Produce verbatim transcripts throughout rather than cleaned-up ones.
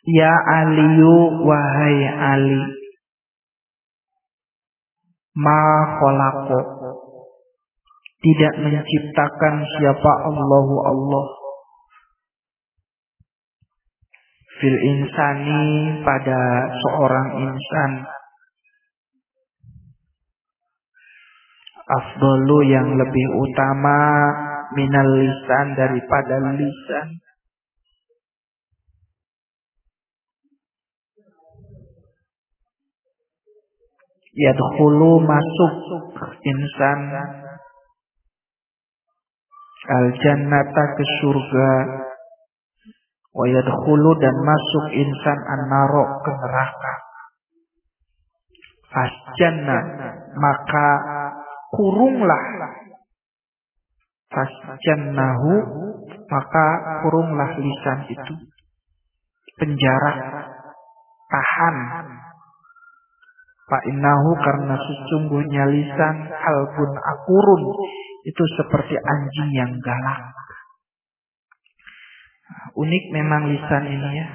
Ya Aliyu, wahai Ali, ma khalaqo, tidak menciptakan siapa Allahu Allah, fil insani, pada seorang insan, afdalu, yang lebih utama, minal lisan, daripada lisan. Yadkhulu, masuk insan, al jannata, ke surga, wa yadkhulu, dan masuk insan an-naro, ke neraka. Fasjanna, maka kurunglah, fasjannahu, maka kurunglah lisan itu, penjara, tahan. Fa innahu, karena sesungguhnya lisan, halbun akurun, itu seperti anjing yang galak. Unik memang lisan ini ya.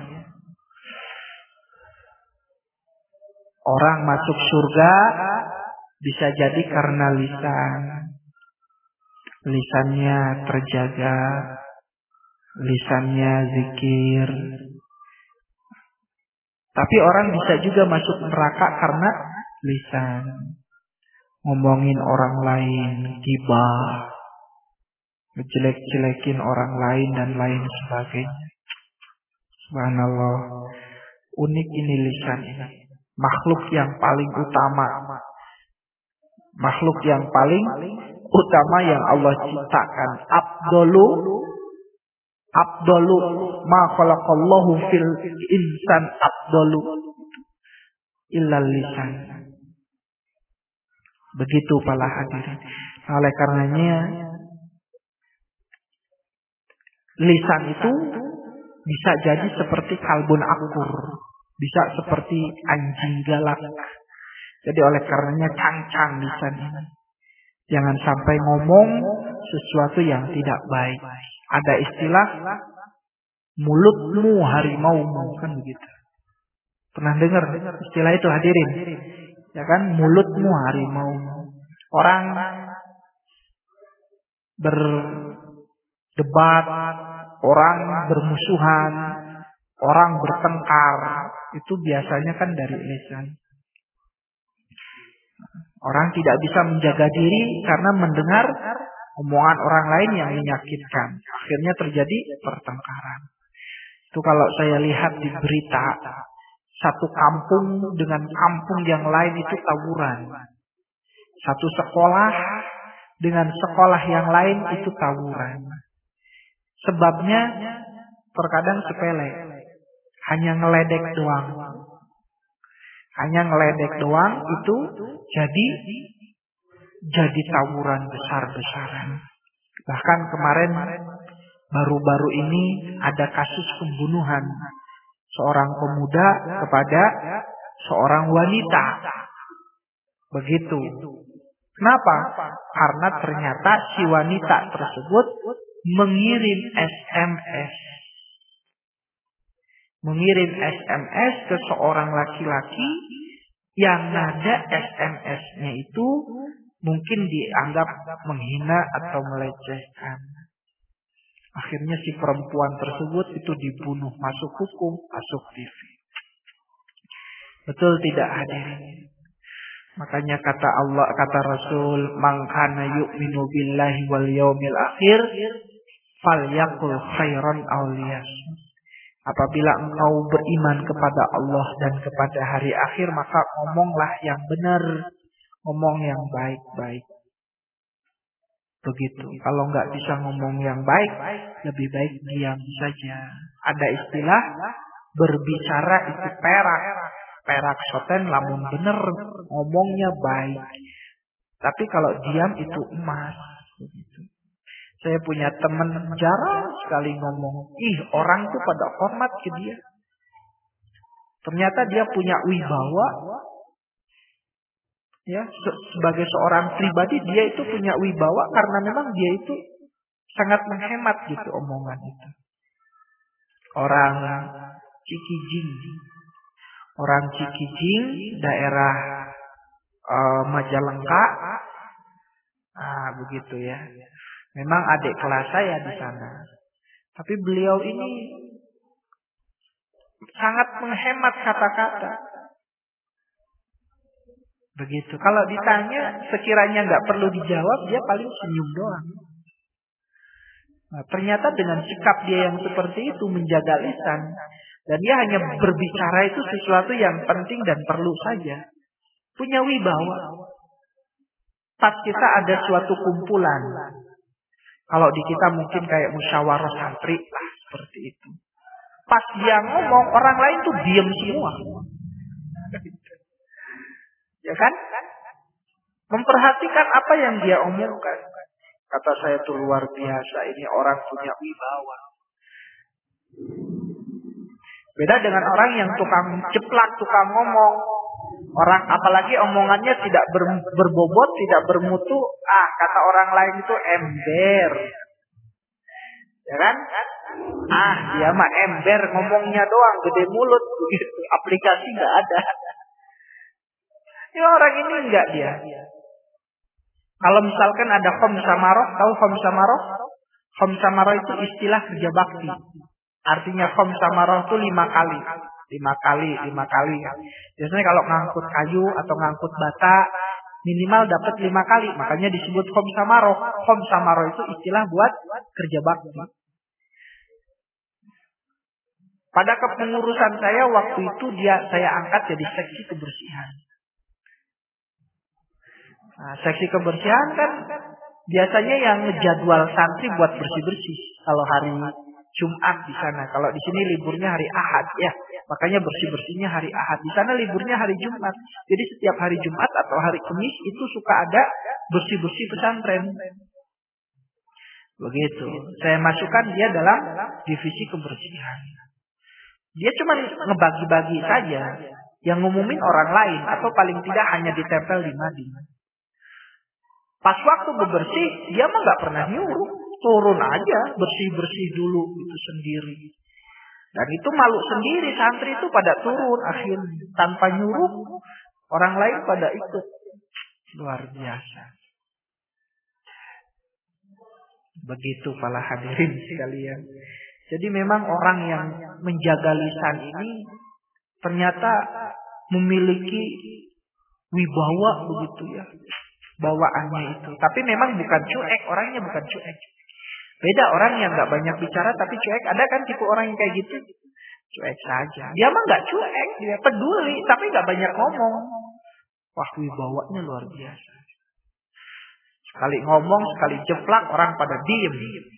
Orang masuk surga bisa jadi karena lisan. Lisannya terjaga, lisannya zikir. Tapi orang bisa juga masuk neraka karena lisan. Ngomongin orang lain, gibah, ngejelek-jelekin orang lain dan lain sebagainya. Subhanallah. Unik ini lisan ini. Makhluk yang paling utama. Makhluk yang paling utama yang Allah ciptakan. Abdolu Abdolu ma khalaqallahu fil insan abdolu illal lisan. Begitu para hadirin. Oleh karenanya lisan itu bisa jadi seperti kalbun akur, bisa seperti anjing galak. Jadi oleh karenanya cancang lisan ini. Jangan sampai ngomong sesuatu yang tidak baik. Ada istilah mulutmu harimaumu, kan begitu. Pernah dengar istilah itu hadirin? Ya kan, mulutmu harimaumu. Orang berdebat, orang bermusuhan, orang bertengkar, itu biasanya kan dari lisan. Orang tidak bisa menjaga diri karena mendengar omongan orang lain yang menyakitkan. Akhirnya terjadi pertengkaran. Itu kalau saya lihat di berita, satu kampung dengan kampung yang lain itu tawuran. Satu sekolah dengan sekolah yang lain itu tawuran. Sebabnya terkadang sepele. Hanya ngeledek doang. Hanya ngeledek doang itu jadi jadi tawuran besar-besaran. Bahkan kemarin baru-baru ini ada kasus pembunuhan seorang pemuda kepada seorang wanita. Begitu. Kenapa? Karena ternyata si wanita tersebut mengirim S M S. Mengirim S M S ke seorang laki-laki yang nada S M S-nya itu mungkin dianggap menghina atau melecehkan. Akhirnya si perempuan tersebut itu dibunuh, masuk hukum, masuk T V. Betul tidak hadirin? Makanya kata Allah, kata Rasul, "Man kana yu'minu billahi wal yaumil akhir, falyaqul khairan aw liyasmut." Apabila engkau beriman kepada Allah dan kepada hari akhir, maka ngomonglah yang benar, ngomong yang baik-baik. Begitu. Kalau nggak bisa ngomong yang baik, lebih baik diam saja. Ada istilah berbicara itu perak, perak soten lamun bener, ngomongnya baik. Tapi kalau diam itu emas. Begitu. Saya punya teman jarang sekali ngomong. Ih, orang tuh pada hormat ke dia. Ternyata dia punya wibawa. Ya, se- sebagai seorang pribadi dia itu punya wibawa karena memang dia itu sangat menghemat gitu omongan itu. Orang Cikijing. Orang Cikijing, daerah uh, Majalengka. Ah, begitu ya. Memang adik kelas saya di sana. Tapi beliau ini sangat menghemat kata-kata. Begitu. Kalau ditanya, sekiranya nggak perlu dijawab, dia paling senyum doang. Nah, ternyata dengan sikap dia yang seperti itu menjaga lisan, dan dia hanya berbicara itu sesuatu yang penting dan perlu saja. Punya wibawa. Pas kita ada suatu kumpulan, kalau di kita mungkin kayak musyawarah santri lah seperti itu. Pas dia ngomong, orang lain tuh diam semua. Ya kan? Memperhatikan apa yang dia omongkan. Kata saya tuh luar biasa, ini orang punya wibawa. Beda dengan orang yang tukang ceplak, tukang ngomong. Orang apalagi omongannya tidak ber, berbobot, tidak bermutu. Ah, kata orang lain itu ember. Ya kan? Ah, dia mah ember, ngomongnya doang, gede mulut begitu. Aplikasi nggak ada. Ya orang ini enggak dia. Kalau misalkan ada khomsamaroh, tahu khomsamaroh? Khomsamaroh itu istilah kerja bakti. Artinya khomsamaroh itu lima kali. Lima kali, lima kali. Biasanya kalau ngangkut kayu atau ngangkut bata, minimal dapat lima kali. Makanya disebut khomsamaroh. Khomsamaroh itu istilah buat kerja bakti. Pada kepengurusan saya waktu itu dia saya angkat jadi seksi kebersihan. Nah, seksi kebersihan kan biasanya yang ngejadwal santri buat bersih-bersih. Kalau hari Jumat di sana, kalau di sini liburnya hari Ahad ya, makanya bersih-bersihnya hari Ahad. Di sana liburnya hari Jumat. Jadi setiap hari Jumat atau hari Kamis itu suka ada bersih-bersih pesantren. Begitu. Saya masukkan dia dalam divisi kebersihan. Dia cuma ngebagi-bagi saja, yang ngumumin orang lain atau paling tidak hanya ditempel di mading. Pas waktu bebersih, dia mah nggak pernah nyuruh, turun aja bersih-bersih dulu itu sendiri. Dan itu malu sendiri, santri itu pada turun akhirnya tanpa nyuruh, orang lain pada ikut. Luar biasa. Begitu para hadirin sekalian. Jadi memang orang yang menjaga lisan ini ternyata memiliki wibawa begitu ya. Bawaannya itu. Tapi memang bukan cuek, orangnya bukan cuek. Beda orang yang gak banyak bicara tapi cuek. Ada kan tipe orang yang kayak gitu? Cuek saja. Dia mah gak cuek, dia peduli tapi gak banyak ngomong. Wah, wibawanya luar biasa. Sekali ngomong, sekali jeplak, orang pada diem.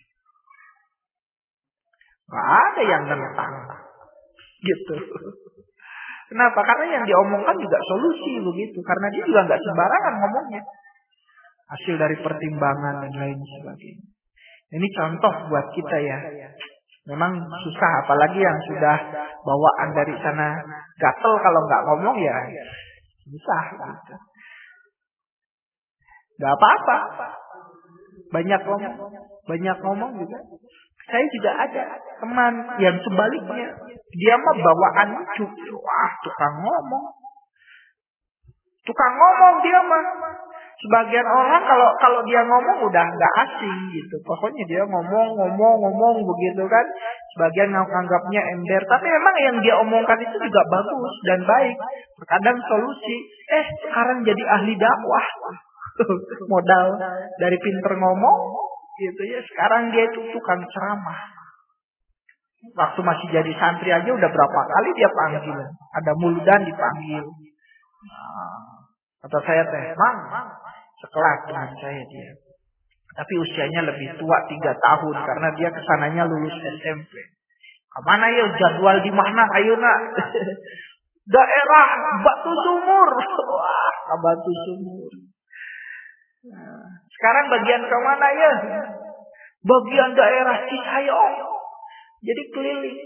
Gak ada yang nentang. Gitu. Kenapa? Karena yang diomongkan juga solusi begitu. Karena dia juga gak sembarangan ngomongnya. Hasil dari pertimbangan dan lain sebagainya. Ini contoh buat kita ya. Memang susah, apalagi yang sudah bawaan dari sana gatel kalau nggak ngomong ya susah. Gitu. Gak apa-apa. Banyak ngomong, banyak ngomong juga. Saya juga ada teman yang sebaliknya, dia mah bawaan cucu, wah tukang ngomong, tukang ngomong dia mah. Sebagian orang kalau kalau dia ngomong udah nggak asing gitu. Pokoknya dia ngomong, ngomong, ngomong begitu kan. Sebagian nganggapnya ember. Tapi memang yang dia omongkan itu juga bagus dan baik. Terkadang solusi. Eh sekarang jadi ahli dakwah. Modal dari pinter ngomong gitu ya. Sekarang dia itu tukang ceramah. Waktu masih jadi santri aja udah berapa kali dia panggil. Ada Muldan dipanggil. Nah, kata saya teh, Mang, sekelas dengan saya dia. Tapi usianya lebih tua tiga tahun karena dia kesananya lulus S M P. Kemana ya jadwal di mana? Ayo nak. Daerah Batu Sumur. Wah, ke Batu Sumur. Nah, sekarang bagian kemana ya? Bagian daerah Citayong. Jadi keliling.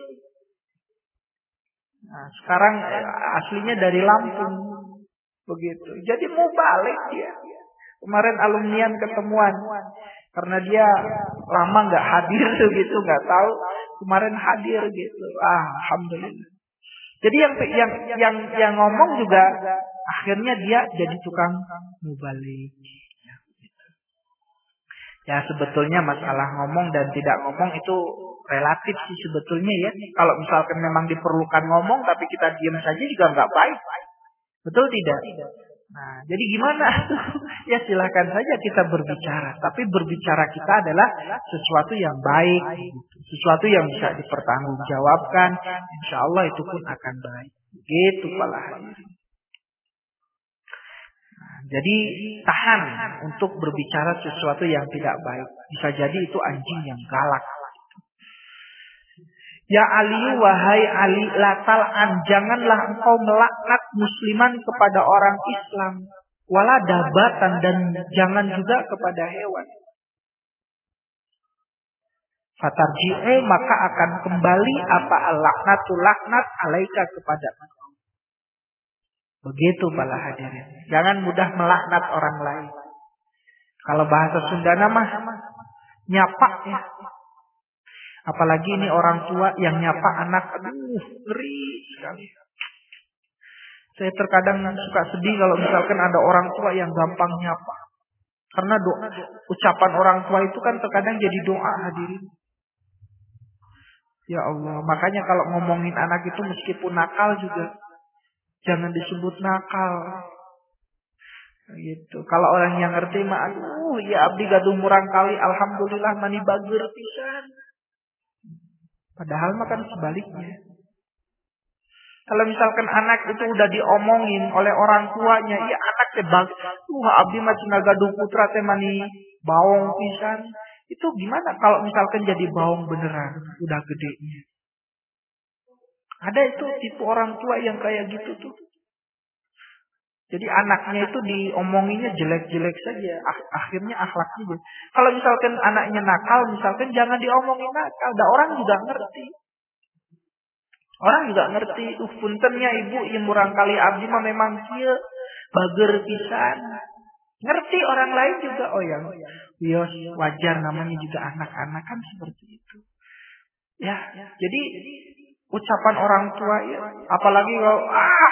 Nah, sekarang aslinya dari Lampung. Begitu. Jadi mau balik dia. Kemarin alumnian ketemuan. Karena dia lama nggak hadir gitu, nggak tahu. kemarin hadir gitu. Ah, alhamdulillah. Jadi yang yang yang yang ngomong juga akhirnya dia jadi tukang mubalik. Ya sebetulnya masalah ngomong dan tidak ngomong itu relatif sih sebetulnya ya. Kalau misalkan memang diperlukan ngomong tapi kita diam saja juga nggak baik. Betul tidak? Nah, jadi gimana? Ya silakan saja kita berbicara. Tapi berbicara kita adalah sesuatu yang baik. Sesuatu yang bisa dipertanggungjawabkan. Insya Allah itu pun akan baik. Gitu Pak hadirin. Jadi tahan untuk berbicara sesuatu yang tidak baik. Bisa jadi itu anjing yang galak. Ya Ali, wahai Ali, latal an, janganlah engkau melaknat musliman kepada orang Islam. Wala dabatan, dan jangan juga kepada hewan. Fatarji'u, maka akan kembali apa al-laknatu laknat alaika kepada engkau. Begitu para hadirin. Jangan mudah melaknat orang lain. Kalau bahasa Sunda mah nyapa ya. Apalagi ini orang tua yang nyapa anak, aduh ngeri sekali. Saya terkadang suka sedih kalau misalkan ada orang tua yang gampang nyapa. Karena doa, ucapan orang tua itu kan terkadang jadi doa hadirin. Ya Allah, makanya kalau ngomongin anak itu meskipun nakal juga jangan disebut nakal. Gitu. Kalau orang yang ngerti mah aduh ya abdi gaduh murang kali alhamdulillah mani bager pisan. Padahal makan sebaliknya. Kalau misalkan anak itu udah diomongin oleh orang tuanya, ya anak tebak, tuh abdi mah cenah gaduh putra teh mani bawong pisan. Itu gimana kalau misalkan jadi bawong beneran, udah gedenya? Ada itu tipe orang tua yang kayak gitu tuh. Jadi anaknya itu diomonginnya jelek-jelek saja, akhirnya akhlaknya jelek. Kalau misalkan anaknya nakal, misalkan jangan diomongin nakal, ada orang juga ngerti. Orang juga ngerti, uh puntennya ibu yang murang kali abdi mah memang kieu bager pisan. Ngerti orang lain juga, oh yang bios wajar namanya juga anak-anak kan seperti itu. Ya, jadi ucapan orang tua ya, apalagi kalau ah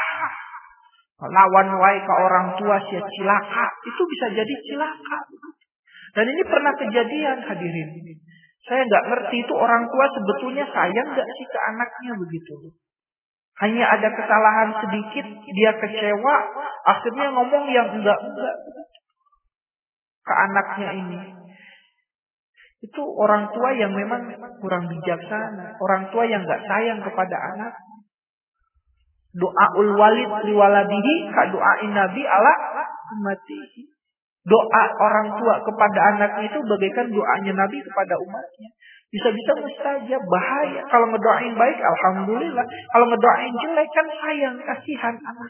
lawan wae ke orang tua sia cilaka, itu bisa jadi cilaka. Dan ini pernah kejadian hadirin. Saya nggak ngerti itu orang tua sebetulnya sayang nggak sih ke anaknya begitu. Hanya ada kesalahan sedikit, dia kecewa, akhirnya ngomong yang enggak-enggak ke anaknya ini. Itu orang tua yang memang kurang bijaksana. Orang tua yang nggak sayang kepada anak. Doaul walid liwaladihi ka doain nabi ala ummatihi. Doa orang tua kepada anaknya itu bagaikan doanya Nabi kepada umatnya. Bisa-bisa mustajab, bahaya. Kalau ngedoain baik, alhamdulillah. Kalau ngedoain jelek kan sayang, kasihan anak.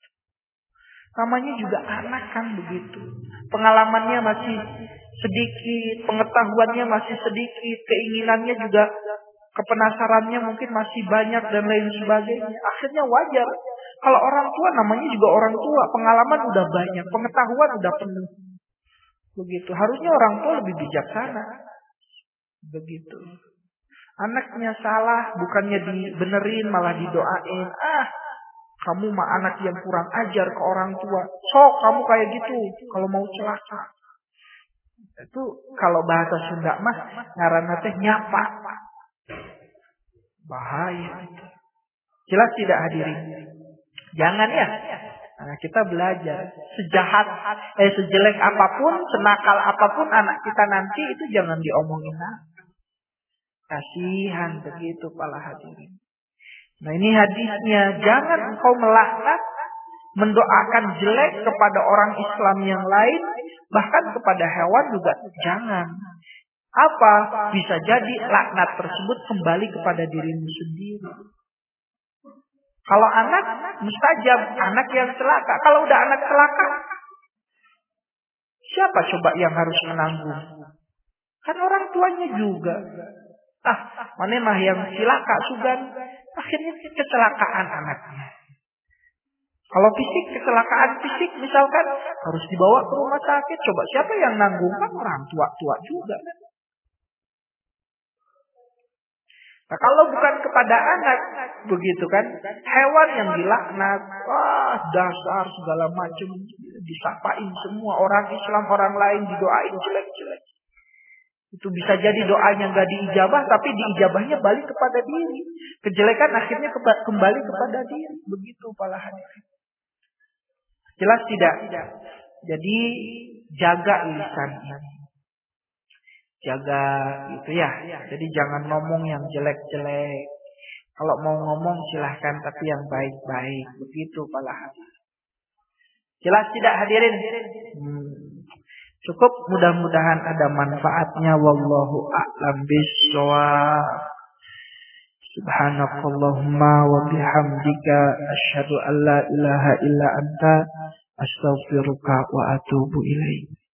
Namanya juga anak kan begitu. Pengalamannya masih sedikit, pengetahuannya masih sedikit, keinginannya juga, kepenasarannya mungkin masih banyak dan lain sebagainya. Akhirnya wajar. Kalau orang tua namanya juga orang tua, pengalaman udah banyak, pengetahuan udah penuh. Begitu. Harusnya orang tua lebih bijaksana. Begitu. Anaknya salah, bukannya dibenerin malah didoain. Ah, kamu mah anak yang kurang ajar ke orang tua. Sok kamu kayak gitu kalau mau celaka. Itu kalau bahasa Sunda mah ngaranna teh nyapa. Bahaya itu. Jelas tidak hadirin? Jangan ya. Nah, kita belajar sejahat, eh sejelek apapun, senakal apapun anak kita nanti itu jangan diomongin. Kasihan begitu para hadirin. Nah ini hadisnya, jangan engkau melaknat, mendoakan jelek kepada orang Islam yang lain, bahkan kepada hewan juga jangan. Apa? Bisa jadi laknat tersebut kembali kepada dirimu sendiri. Kalau anak, mustajab, anak yang celaka. Kalau udah anak celaka, siapa coba yang harus menanggung? Kan orang tuanya juga. Ah, mana mah yang celaka sugan, akhirnya kecelakaan anaknya. Kalau fisik, kecelakaan fisik misalkan harus dibawa ke rumah sakit. Coba siapa yang nanggung? Kan orang tua-tua juga. Nah, kalau bukan kepada anak, begitu kan, hewan yang dilaknat, wah dasar segala macam, disapain semua orang Islam, orang lain didoain jelek-jelek. Itu bisa jadi doanya nggak diijabah, tapi diijabahnya balik kepada diri. Kejelekan akhirnya keba- kembali kepada diri. Begitu pala hadirin. Jelas tidak? Jadi jaga lisan ini. Jaga gitu ya. Jadi jangan ngomong yang jelek-jelek. Kalau mau ngomong silahkan, tapi yang baik-baik. Begitu pala hadirin. Jelas tidak hadirin? Hmm. Cukup, mudah-mudahan ada manfaatnya. Wallahu a'lam bishawab. Subhanakallahumma wa bihamdika asyhadu an la ilaha illa anta astaghfiruka wa atubu ilaik.